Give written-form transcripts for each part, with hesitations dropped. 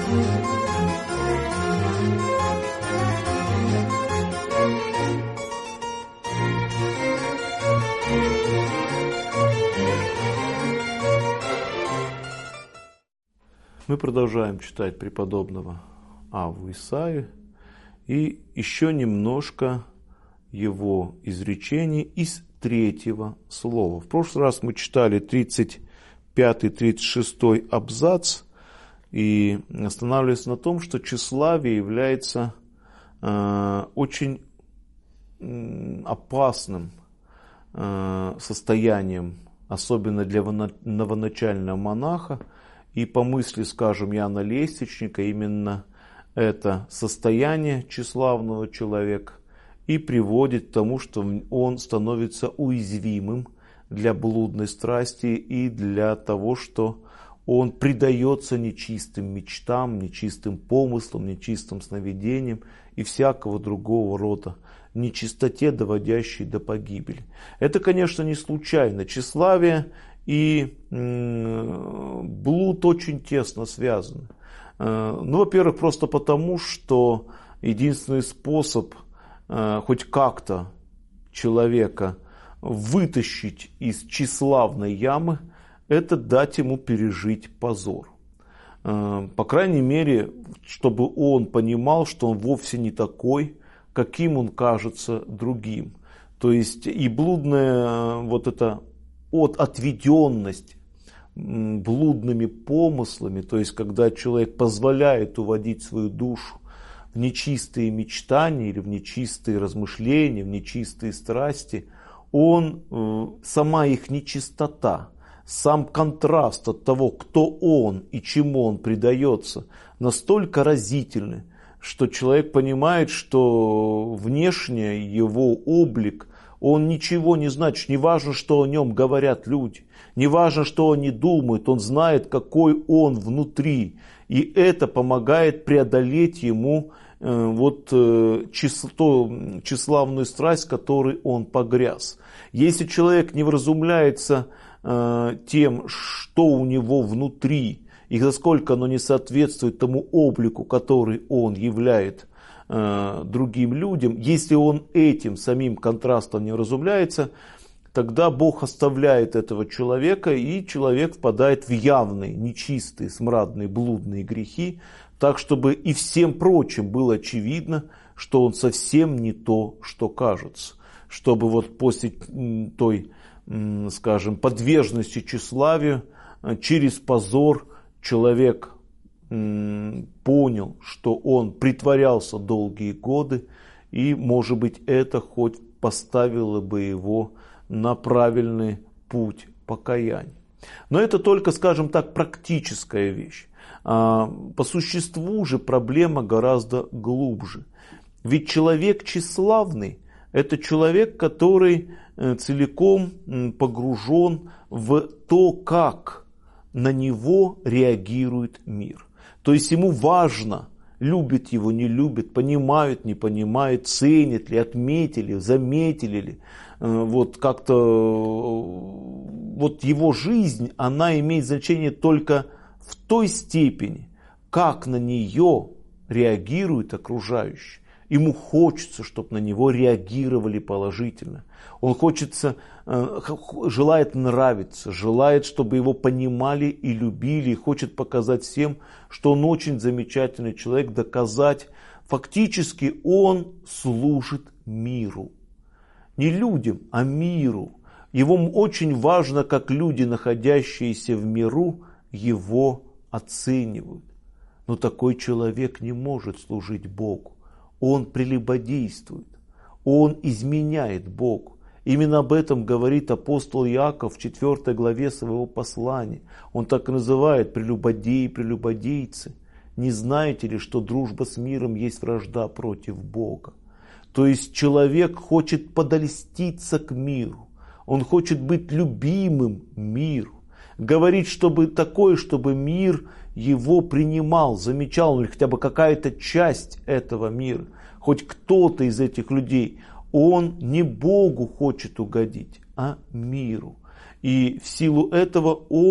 Мы продолжаем читать преподобного Авву Исаию и еще немножко его изречений из третьего слова. В прошлый раз мы читали 35-36 абзац и останавливались на том, что тщеславие является очень опасным состоянием, особенно для новоначального монаха. И по мысли, скажем, Иоанна Лестничника, именно это состояние тщеславного человека и приводит к тому, что он становится уязвимым для блудной страсти и для того, что он предается нечистым мечтам, нечистым помыслам, нечистым сновидениям и всякого другого рода нечистоте, доводящей до погибели. Это, конечно, не случайно. Тщеславие и блуд очень тесно связаны. Ну, во-первых, просто потому, что единственный способ хоть как-то человека вытащить из тщеславной ямы – это дать ему пережить позор. По крайней мере, чтобы он понимал, что он вовсе не такой, каким он кажется другим. То есть и блудная вот эта отведенность блудными помыслами, то есть когда человек позволяет уводить свою душу в нечистые мечтания или в нечистые размышления, в нечистые страсти, сама их нечистота, сам контраст от того, кто он и чему он предается, настолько разительны, что человек понимает, что внешне его облик, он ничего не значит, не важно, что о нем говорят люди, не важно, что они думают, он знает, какой он внутри. И это помогает преодолеть ему тщеславную страсть, в которой он погряз. Если человек не вразумляется тем, что у него внутри, и насколько оно не соответствует тому облику, который он являет другим людям, если он этим самим контрастом не вразумляется, тогда Бог оставляет этого человека, и человек впадает в явные, нечистые, смрадные, блудные грехи, так, чтобы и всем прочим было очевидно, что он совсем не то, что кажется. Чтобы вот после той, скажем, подверженности тщеславию, через позор человек понял, что он притворялся долгие годы, и, может быть, это хоть поставило бы его на правильный путь покаяния. Но это только, скажем так, практическая вещь. По существу же проблема гораздо глубже. Ведь человек тщеславный – это человек, который целиком погружен в то, как на него реагирует мир. То есть ему важно, любит его, не любит, понимает, не понимает, ценит ли, отметили, заметили ли. Вот как-то вот его жизнь, она имеет значение только в той степени, как на нее реагируют окружающие. Ему хочется, чтобы на него реагировали положительно. Он желает нравиться, желает, чтобы его понимали и любили, и хочет показать всем, что он очень замечательный человек, доказать. Фактически он служит миру. Не людям, а миру. Ему очень важно, как люди, находящиеся в миру, его оценивают. Но такой человек не может служить Богу. Он прелюбодействует, он изменяет Богу. Именно об этом говорит апостол Иаков в 4 главе своего послания. Он так и называет: прелюбодеи, прелюбодейцы. Не знаете ли, что дружба с миром есть вражда против Бога? То есть человек хочет подольститься к миру. Он хочет быть любимым миру. Говорит, чтобы мир его принимал, замечал, или хотя бы какая-то часть этого мира, хоть кто-то из этих людей. Он не Богу хочет угодить, а миру. И в силу этого он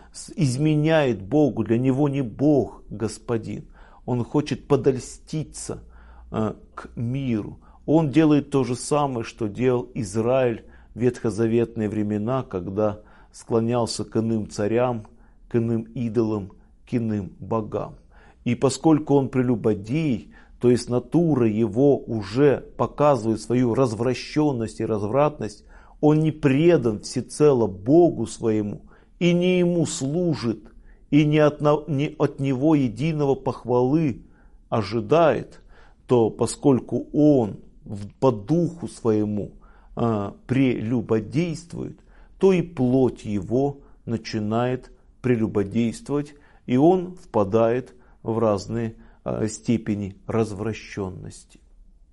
изменяет Богу. Для него не Бог господин. Он хочет подольститься к миру. Он делает то же самое, что делал Израиль в ветхозаветные времена, когда склонялся к иным царям, к иным идолам, к иным богам. И поскольку он прелюбодей, то есть натура его уже показывает свою развращенность и развратность, он не предан всецело Богу своему и не ему служит, и не от него единого похвалы ожидает, то поскольку он по духу своему прелюбодействует, то и плоть его начинает прелюбодействовать, и он впадает в разные степени развращенности.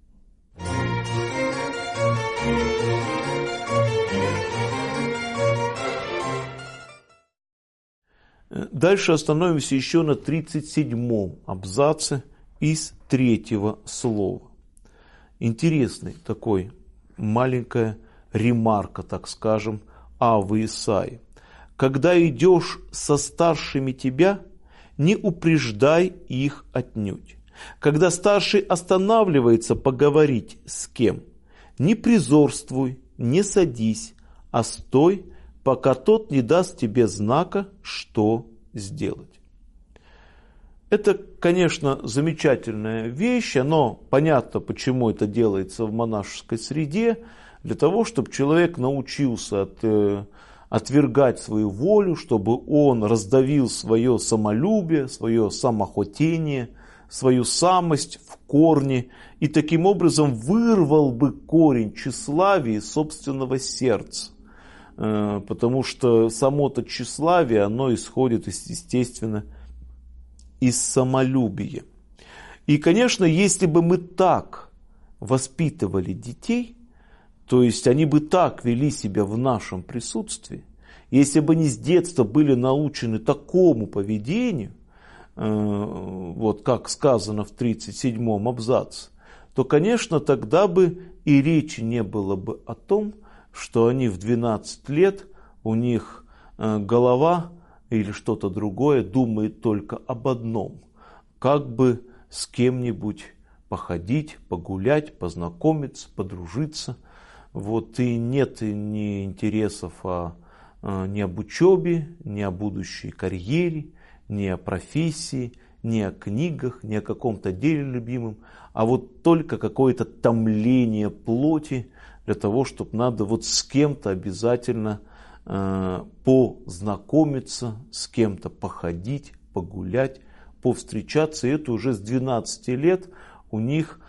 Дальше остановимся еще на 37-м абзаце из 3-го слова. Интересный такой, маленькая ремарка, так скажем, Авы Исаии. «Когда идешь со старшими тебя, не упреждай их отнюдь. Когда старший останавливается поговорить с кем, не призорствуй, не садись, а стой, пока тот не даст тебе знака, что сделать». Это, конечно, замечательная вещь, но понятно, почему это делается в монашеской среде, для того, чтобы человек научился отвергать свою волю, чтобы он раздавил свое самолюбие, свое самохотение, свою самость в корне и таким образом вырвал бы корень тщеславия из собственного сердца. Потому что само-то тщеславие, оно исходит, естественно, из самолюбия. И, конечно, если бы мы так воспитывали детей, то есть они бы так вели себя в нашем присутствии, если бы они с детства были научены такому поведению, вот как сказано в 37-м абзаце, то, конечно, тогда бы и речи не было бы о том, что они в 12 лет, у них голова или что-то другое думает только об одном, как бы с кем-нибудь походить, погулять, познакомиться, подружиться. Вот, и нет ни интересов ни об учебе, ни о будущей карьере, ни о профессии, ни о книгах, ни о каком-то деле любимом, а вот только какое-то томление плоти для того, чтобы надо вот с кем-то обязательно познакомиться, с кем-то походить, погулять, повстречаться. И это уже с 12 лет у них,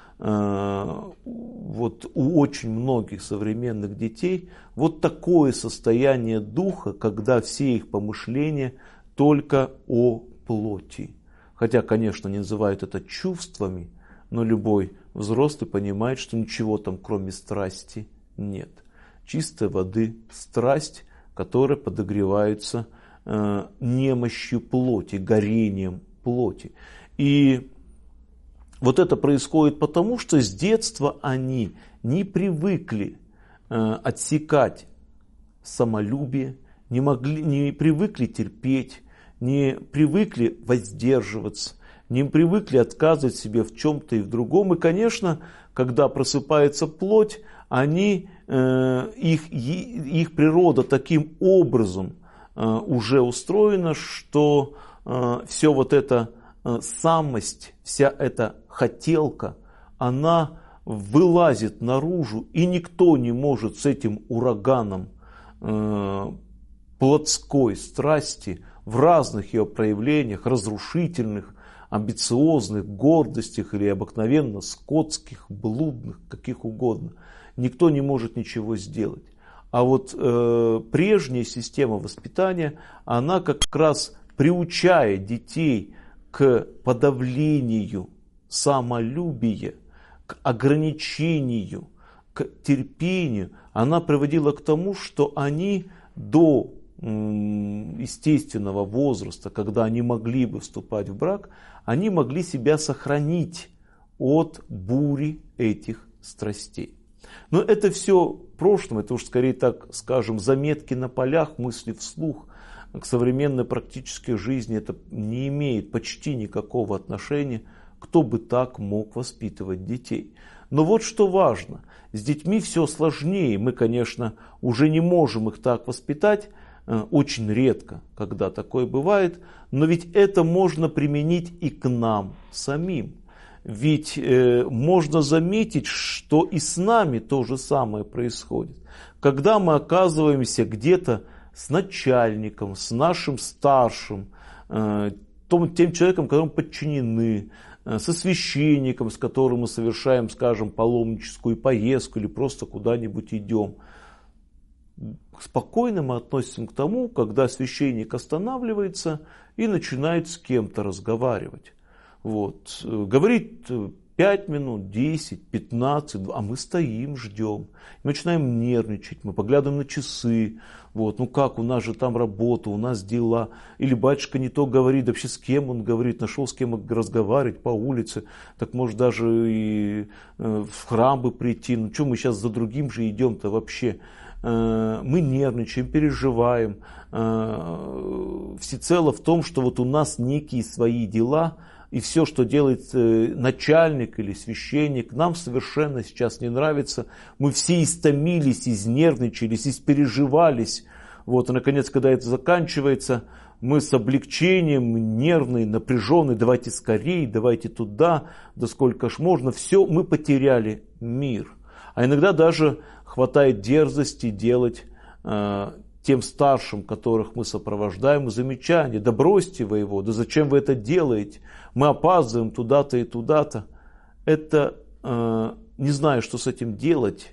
вот у очень многих современных детей, вот такое состояние духа, когда все их помышления только о плоти. Хотя, конечно, не называют это чувствами, но любой взрослый понимает, что ничего там кроме страсти нет. Чистой воды страсть, которая подогревается немощью плоти, горением плоти. И вот это происходит потому, что с детства они не привыкли отсекать самолюбие, не привыкли терпеть, не привыкли воздерживаться, не привыкли отказывать себе в чем-то и в другом. И, конечно, когда просыпается плоть, их природа таким образом уже устроена, что все вот эта самость, вся эта хотелка, она вылазит наружу, и никто не может с этим ураганом плотской страсти в разных ее проявлениях, разрушительных, амбициозных, гордостях или обыкновенно скотских, блудных, каких угодно. Никто не может ничего сделать. А вот прежняя система воспитания, она как раз приучает детей к подавлению самолюбия, к ограничению, к терпению. Она приводила к тому, что они до естественного возраста, когда они могли бы вступать в брак, они могли себя сохранить от бури этих страстей. Но это все в прошлом, это уж скорее, так скажем, заметки на полях, мысли вслух. к современной практической жизни это не имеет почти никакого отношения. Кто бы так мог воспитывать детей? Но вот что важно, с детьми все сложнее. Мы, конечно, уже не можем их так воспитать, очень редко, когда такое бывает, но ведь это можно применить и к нам самим. Ведь можно заметить, что и с нами то же самое происходит. Когда мы оказываемся где-то с начальником, с нашим старшим, тем человеком, которому подчинены, со священником, с которым мы совершаем, скажем, паломническую поездку или просто куда-нибудь идем. Спокойно мы относимся к тому, когда священник останавливается и начинает с кем-то разговаривать. Вот. Говорит 5 минут, 10, 15, а мы стоим, ждем. Мы начинаем нервничать, мы поглядываем на часы. Вот, ну как, у нас же там работа, у нас дела. Или батюшка не то говорит, вообще с кем он говорит, нашел с кем разговаривать по улице. Так может даже и в храм бы прийти. Ну что мы сейчас за другим же идем-то вообще? Мы нервничаем, переживаем. Всецело в том, что вот у нас некие свои дела. И все, что делает начальник или священник, нам совершенно сейчас не нравится. Мы все истомились, изнервничались, испереживались. Вот, и наконец, когда это заканчивается, мы с облегчением, нервные, напряженные, давайте скорее, давайте туда, да сколько ж можно. Все, мы потеряли мир. А иногда даже хватает дерзости делать тем старшим, которых мы сопровождаем, замечания. Да бросьте вы его, да зачем вы это делаете? Мы опаздываем туда-то и туда-то. Это не знаю, что с этим делать,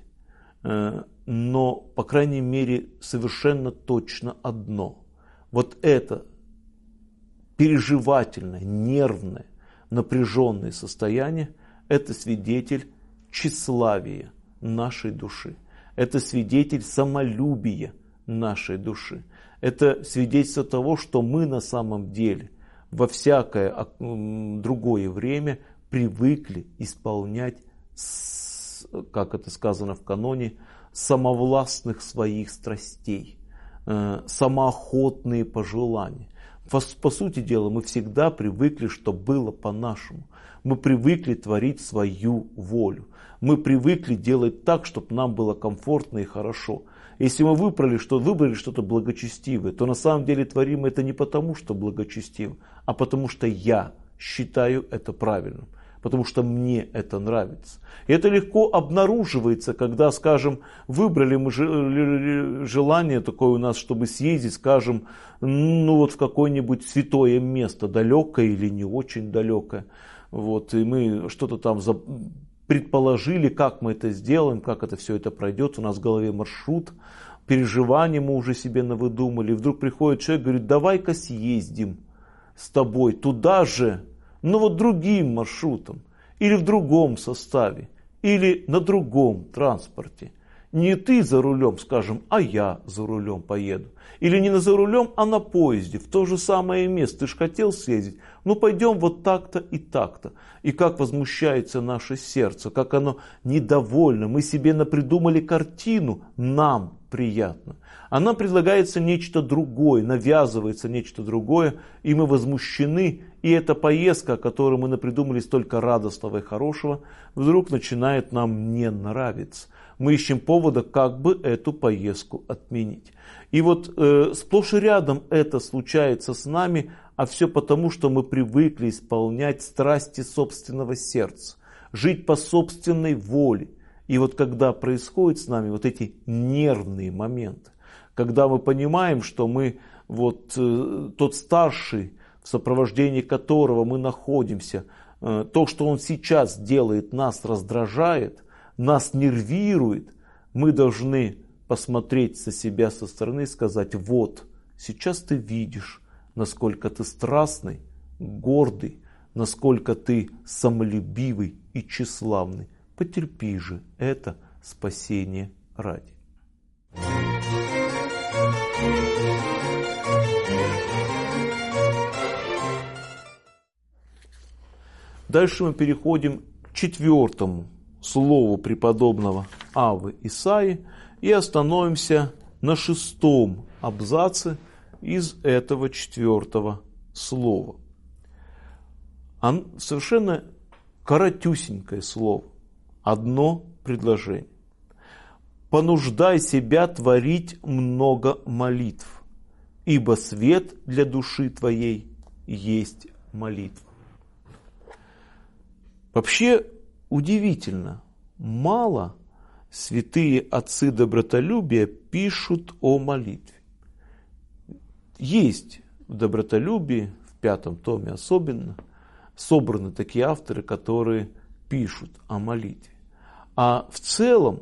но, по крайней мере, совершенно точно одно. Вот это переживательное, нервное, напряженное состояние, это свидетель тщеславия нашей души. Это свидетель самолюбия нашей души. Это свидетельство того, что мы на самом деле во всякое другое время привыкли исполнять, как это сказано в каноне, самовластных своих страстей, самоохотные пожелания. По сути дела, мы всегда привыкли, что было по-нашему. Мы привыкли творить свою волю. Мы привыкли делать так, чтобы нам было комфортно и хорошо. Если мы выбрали что-то благочестивое, то на самом деле творим это не потому, что благочестиво, а потому что я считаю это правильным, потому что мне это нравится. И это легко обнаруживается, когда, скажем, выбрали мы желание такое у нас, чтобы съездить, скажем, ну вот в какое-нибудь святое место, далекое или не очень далекое. Вот, и мы что-то там предположили, как мы это сделаем, как это все это пройдет. У нас в голове маршрут, переживания мы уже себе навыдумали. И вдруг приходит человек и говорит, давай-ка съездим с тобой туда же, но вот другим маршрутом, или в другом составе, или на другом транспорте. Не ты за рулем, скажем, а я за рулем поеду. Или не за рулем, а на поезде, в то же самое место. Ты же хотел съездить, ну пойдем вот так-то и так-то. И как возмущается наше сердце, как оно недовольно. Мы себе напридумали картину, нам приятно. А нам предлагается нечто другое, навязывается нечто другое, и мы возмущены. И эта поездка, о которой мы напридумали столько радостного и хорошего, вдруг начинает нам не нравиться. Мы ищем повода, как бы эту поездку отменить. И вот сплошь и рядом это случается с нами, а все потому, что мы привыкли исполнять страсти собственного сердца, жить по собственной воле. И вот когда происходят с нами вот эти нервные моменты, когда мы понимаем, что мы вот тот старший, в сопровождении которого мы находимся, то, что он сейчас делает, нас раздражает, нас нервирует, мы должны посмотреть со себя со стороны и сказать, вот, сейчас ты видишь, насколько ты страстный, гордый, насколько ты самолюбивый и тщеславный. Потерпи же это спасение ради. Дальше мы переходим к 4-му слову преподобного Аввы Исаии и остановимся на 6-м абзаце, из этого 4 слова. Совершенно коротюсенькое слово, одно предложение. «Понуждай себя творить много молитв, ибо свет для души твоей есть молитва». Вообще удивительно, мало святые отцы добротолюбия пишут о молитве. Есть в добротолюбии, в 5 томе особенно, собраны такие авторы, которые пишут о молитве. А в целом,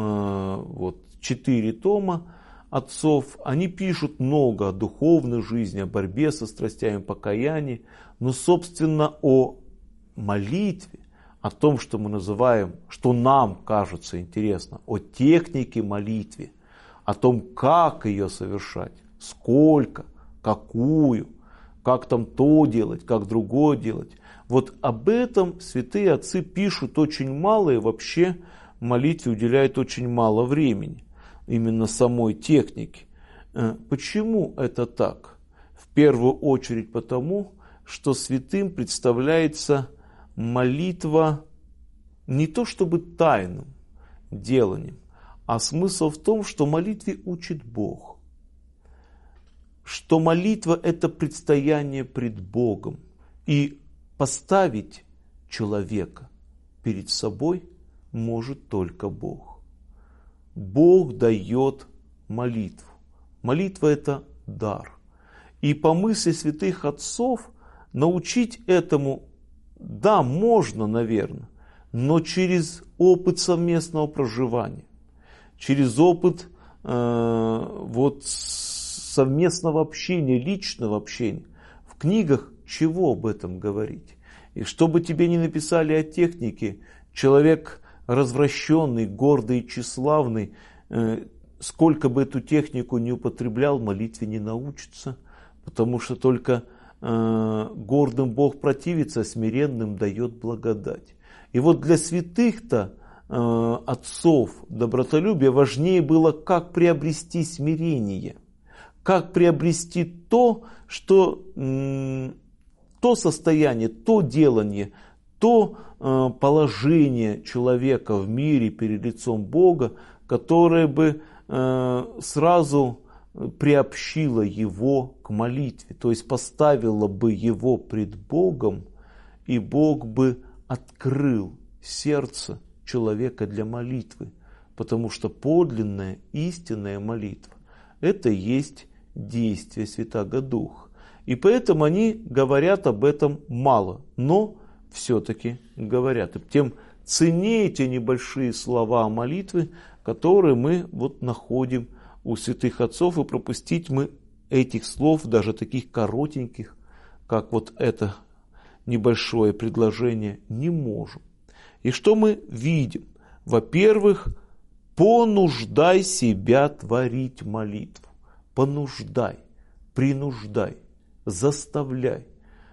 4 тома отцов, они пишут много о духовной жизни, о борьбе со страстями, покаянии, но, собственно, о молитве, о том, что мы называем, что нам кажется интересно, о технике молитвы, о том, как ее совершать, сколько, какую, как там то делать, как другое делать. Вот об этом святые отцы пишут очень мало, и вообще молитве уделяют очень мало времени, именно самой технике. Почему это так? В первую очередь потому, что святым представляется молитва не то чтобы тайным деланием, а смысл в том, что молитве учит Бог. Что молитва – это предстояние пред Богом. И поставить человека перед собой может только Бог. Бог дает молитву. Молитва – это дар. И по мысли святых отцов научить этому, да, можно, наверное, но через опыт совместного проживания, через опыт совместного общения, личного общения. В книгах чего об этом говорить? И что бы тебе ни написали о технике, человек развращенный, гордый и тщеславный, сколько бы эту технику не употреблял, молитве не научится, потому что только гордым Бог противится, а смиренным дает благодать. И вот для святых-то отцов добротолюбия важнее было, как приобрести смирение, как приобрести то, что то состояние, то делание, то положение человека в мире перед лицом Бога, которое бы сразу приобщило его к молитве, то есть поставило бы его пред Богом, и Бог бы открыл сердце человека для молитвы, потому что подлинная, истинная молитва – это и есть действие Святаго Духа. И поэтому они говорят об этом мало, но все-таки говорят. И тем ценнее те небольшие слова молитвы, которые мы находим у святых отцов, и пропустить мы этих слов, даже таких коротеньких, как это небольшое предложение, не можем. И что мы видим? Во-первых, понуждай себя творить молитву. Понуждай, принуждай, заставляй.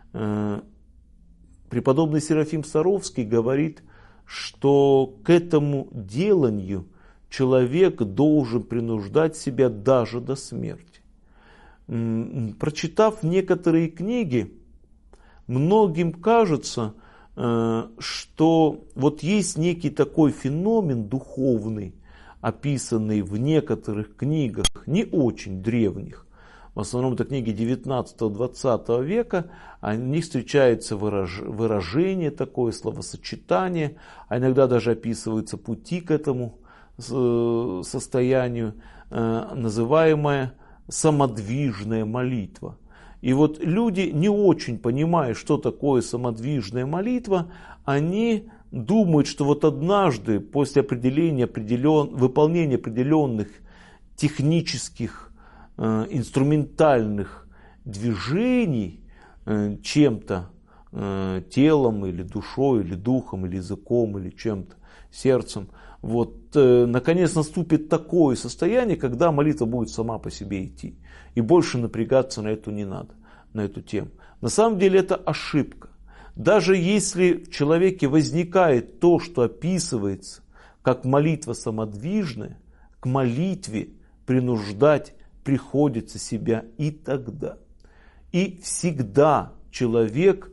Преподобный Серафим Саровский говорит, что к этому деланию человек должен принуждать себя даже до смерти. Прочитав некоторые книги, многим кажется, что есть некий такой феномен духовный, описанный в некоторых книгах, не очень древних. В основном это книги 19-20 века, о них встречается выражение такое, словосочетание, а иногда даже описываются пути к этому состоянию, называемая самодвижная молитва. И люди, не очень понимая, что такое самодвижная молитва, они думают, что однажды после выполнения определенных технических, инструментальных движений чем-то, телом или душой, или духом, или языком, или чем-то, сердцем, наконец наступит такое состояние, когда молитва будет сама по себе идти. И больше напрягаться на эту не надо, на эту тему. На самом деле это ошибка. Даже если в человеке возникает то, что описывается как молитва самодвижная, к молитве принуждать приходится себя и тогда. И всегда человек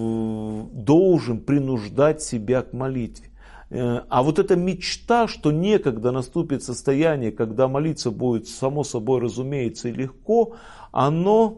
должен принуждать себя к молитве. А вот эта мечта, что некогда наступит состояние, когда молиться будет само собой разумеется и легко, оно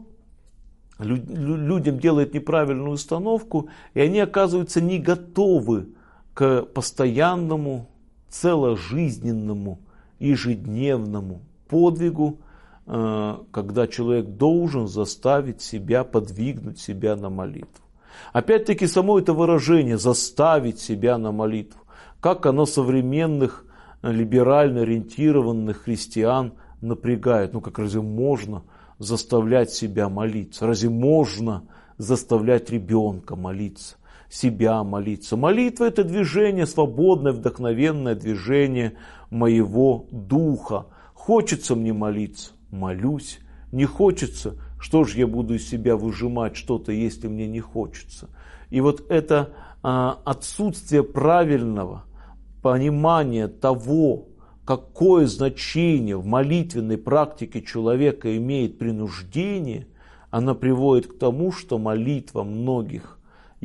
людям делает неправильную установку, и они оказываются не готовы к постоянному, целожизненному, ежедневному подвигу, когда человек должен заставить себя, подвигнуть себя на молитву. Опять-таки само это выражение «заставить себя на молитву», как оно современных либерально ориентированных христиан напрягает. Ну как разве можно заставлять себя молиться? Разве можно заставлять ребенка молиться, себя молиться? Молитва – это движение, свободное, вдохновенное движение моего духа. Хочется мне молиться – молюсь. Не хочется – что же я буду из себя выжимать что-то, если мне не хочется? И вот это отсутствие правильного понимания того, какое значение в молитвенной практике человека имеет принуждение, она приводит к тому, что молитва многих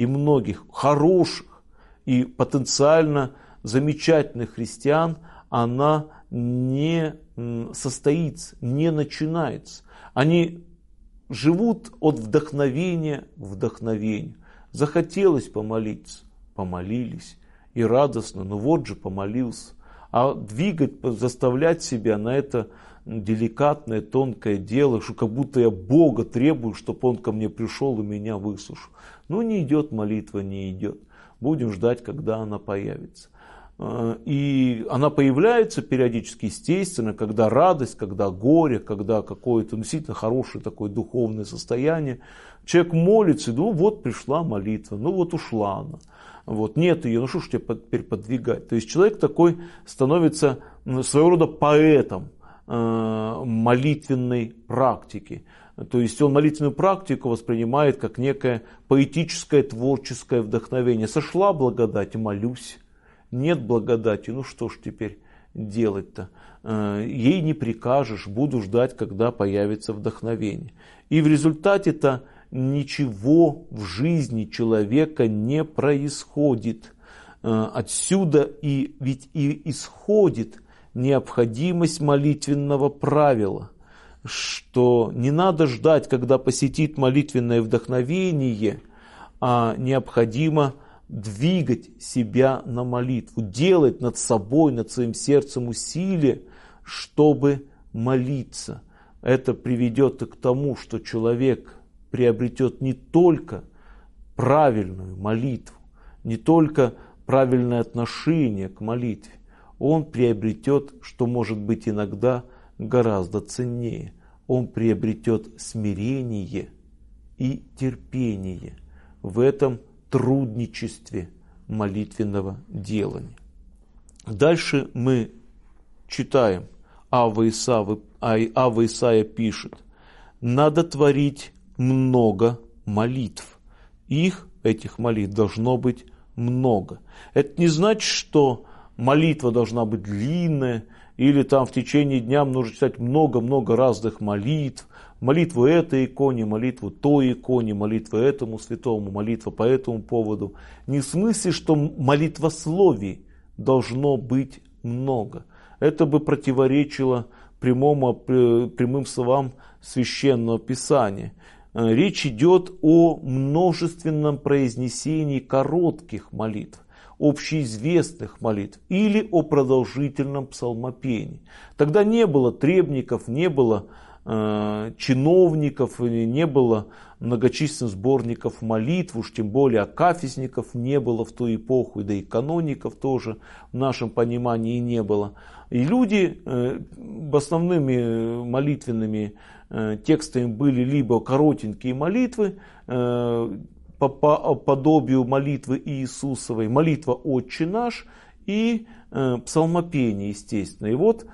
хороших и потенциально замечательных христиан, она не состоится, не начинается. Они живут от вдохновения к вдохновению. Захотелось помолиться, помолились, и радостно, ну вот же помолился. А двигать, заставлять себя на это деликатное, тонкое дело, что как будто я Бога требую, чтобы Он ко мне пришел и меня выслушал. Ну не идет молитва, не идет. Будем ждать, когда она появится. И она появляется периодически, естественно, когда радость, когда горе, когда какое-то действительно хорошее такое духовное состояние. Человек молится, ну вот пришла молитва, ну вот ушла она. Вот, нет ее, ну что ж тебе теперь подвигать? То есть человек такой становится своего рода поэтом молитвенной практики. То есть он молитвенную практику воспринимает как некое поэтическое, творческое вдохновение. Сошла благодать, молюсь. Нет благодати, ну что ж теперь делать-то? Ей не прикажешь, буду ждать, когда появится вдохновение. И в результате-то ничего в жизни человека не происходит. Отсюда ведь и исходит необходимость молитвенного правила, что не надо ждать, когда посетит молитвенное вдохновение, а необходимо двигать себя на молитву, делать над собой, над своим сердцем усилия, чтобы молиться. Это приведет к тому, что человек приобретет не только правильную молитву, не только правильное отношение к молитве, он приобретет, что может быть иногда гораздо ценнее, он приобретет смирение и терпение в этом трудничестве молитвенного делания. Дальше мы читаем, Ава Исаия пишет: надо творить много молитв. Этих молитв должно быть много. Это не значит, что молитва должна быть длинная, или там в течение дня нужно читать много-много разных молитв. Молитву этой иконе, молитву той иконе, молитву этому святому, молитва по этому поводу. Не в смысле, что молитвословий должно быть много. Это бы противоречило прямым словам Священного Писания. Речь идет о множественном произнесении коротких молитв, общеизвестных молитв или о продолжительном псалмопении. Тогда не было требников, не было чиновников, не было многочисленных сборников молитв, уж тем более акафистников не было в ту эпоху, да и каноников тоже в нашем понимании не было. И люди основными молитвенными текстами были либо коротенькие молитвы, по подобию молитвы Иисусовой, молитва «Отче наш» и псалмопение, естественно. И вот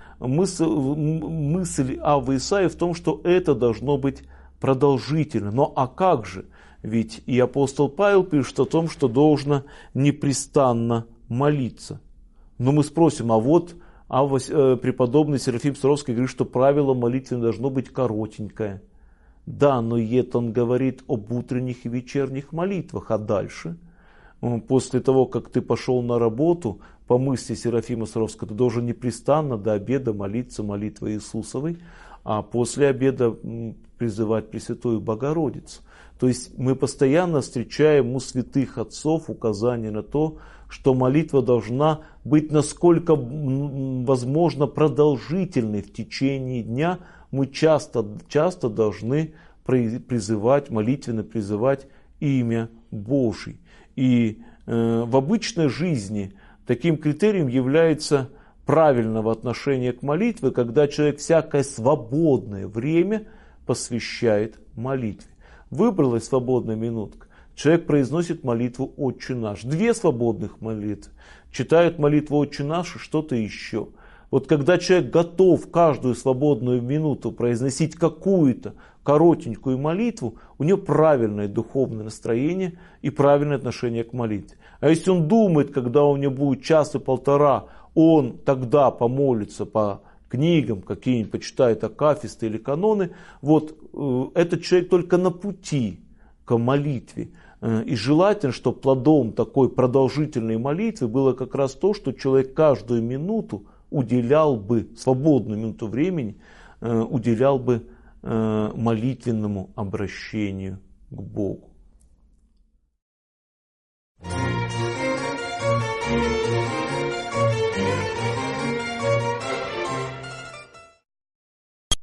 мысль Аввы Исаии в том, что это должно быть продолжительно. Но а как же? Ведь и апостол Павел пишет о том, что должно непрестанно молиться. Но мы спросим, а вот А преподобный Серафим Саровский говорит, что правило молитвы должно быть коротенькое. Да, но это он говорит об утренних и вечерних молитвах, а дальше, после того, как ты пошел на работу, по мысли Серафима Саровского, ты должен непрестанно до обеда молиться молитвой Иисусовой, а после обеда призывать Пресвятую Богородицу. То есть мы постоянно встречаем у святых отцов указание на то, что молитва должна быть насколько возможно продолжительной в течение дня. Мы часто должны молитвенно призывать имя Божие. И в обычной жизни таким критерием является правильного отношения к молитве, когда человек всякое свободное время посвящает молитве. Выбралась свободная минутка, человек произносит молитву «Отче наш». 2 свободных молитвы. Читают молитву «Отче наш» и что-то еще. Вот когда человек готов каждую свободную минуту произносить какую-то коротенькую молитву, у него правильное духовное настроение и правильное отношение к молитве. А если он думает, когда у него будет час и полтора, он тогда помолится по книгам, какие-нибудь почитает акафисты или каноны, вот этот человек только на пути к молитве. И желательно, чтобы плодом такой продолжительной молитвы было как раз то, что человек каждую минуту уделял бы, свободную минуту времени, уделял бы молитвенному обращению к Богу.